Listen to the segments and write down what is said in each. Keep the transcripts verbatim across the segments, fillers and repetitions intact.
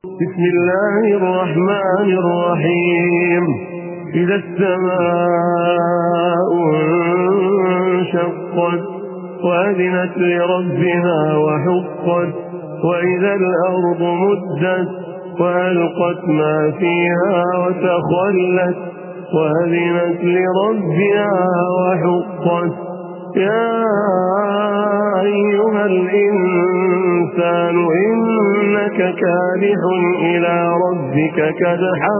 بسم الله الرحمن الرحيم. إذا السماء انشقت وأذنت لربها وحقت وإذا الأرض مدت وألقت ما فيها وتخلت وأذنت لربها وحقت. يا أيها الإنسان إنك كادح إلى ربك كدحا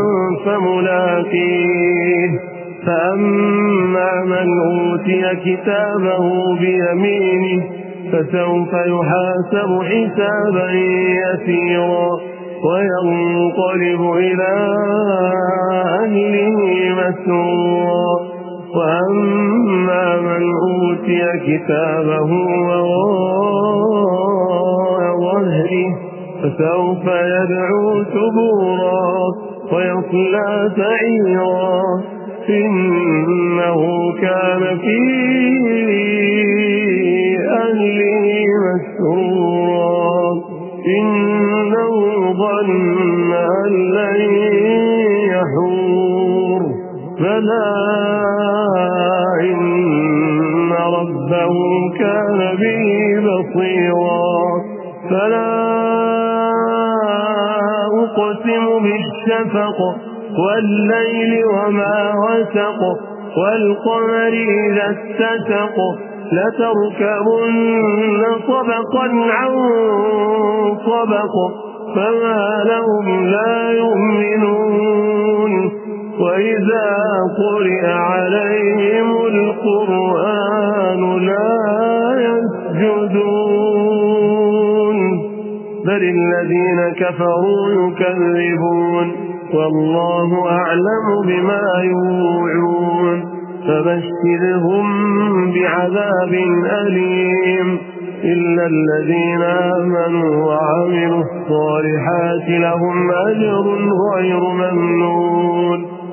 فملاقيه. فأما من أوتي كتابه بيمينه فسوف يحاسب حسابا يسيرا وينقلب إلى أهله مسرورا. وأما من أوتي كتابه وراء ظهره فسوف يدعو ثبورا ويصلى سعيرا إنه كان في أهله مسرورا إنه ظن أن لن يحور بلى إن ربه كان به بصيرا. فلا أقسم بالشفق والليل وما وسق والقمر إذا اتسق لتركبن طبقا عن طبق فما لهم لا يؤمنون. وإذا قرئ عليهم القرآن لا يسجدون بل الذين كفروا يكذبون والله أعلم بما يوعون. فبشرهم بعذاب أليم إلا الذين آمنوا وعملوا الصالحات لهم أجر غير ممنون.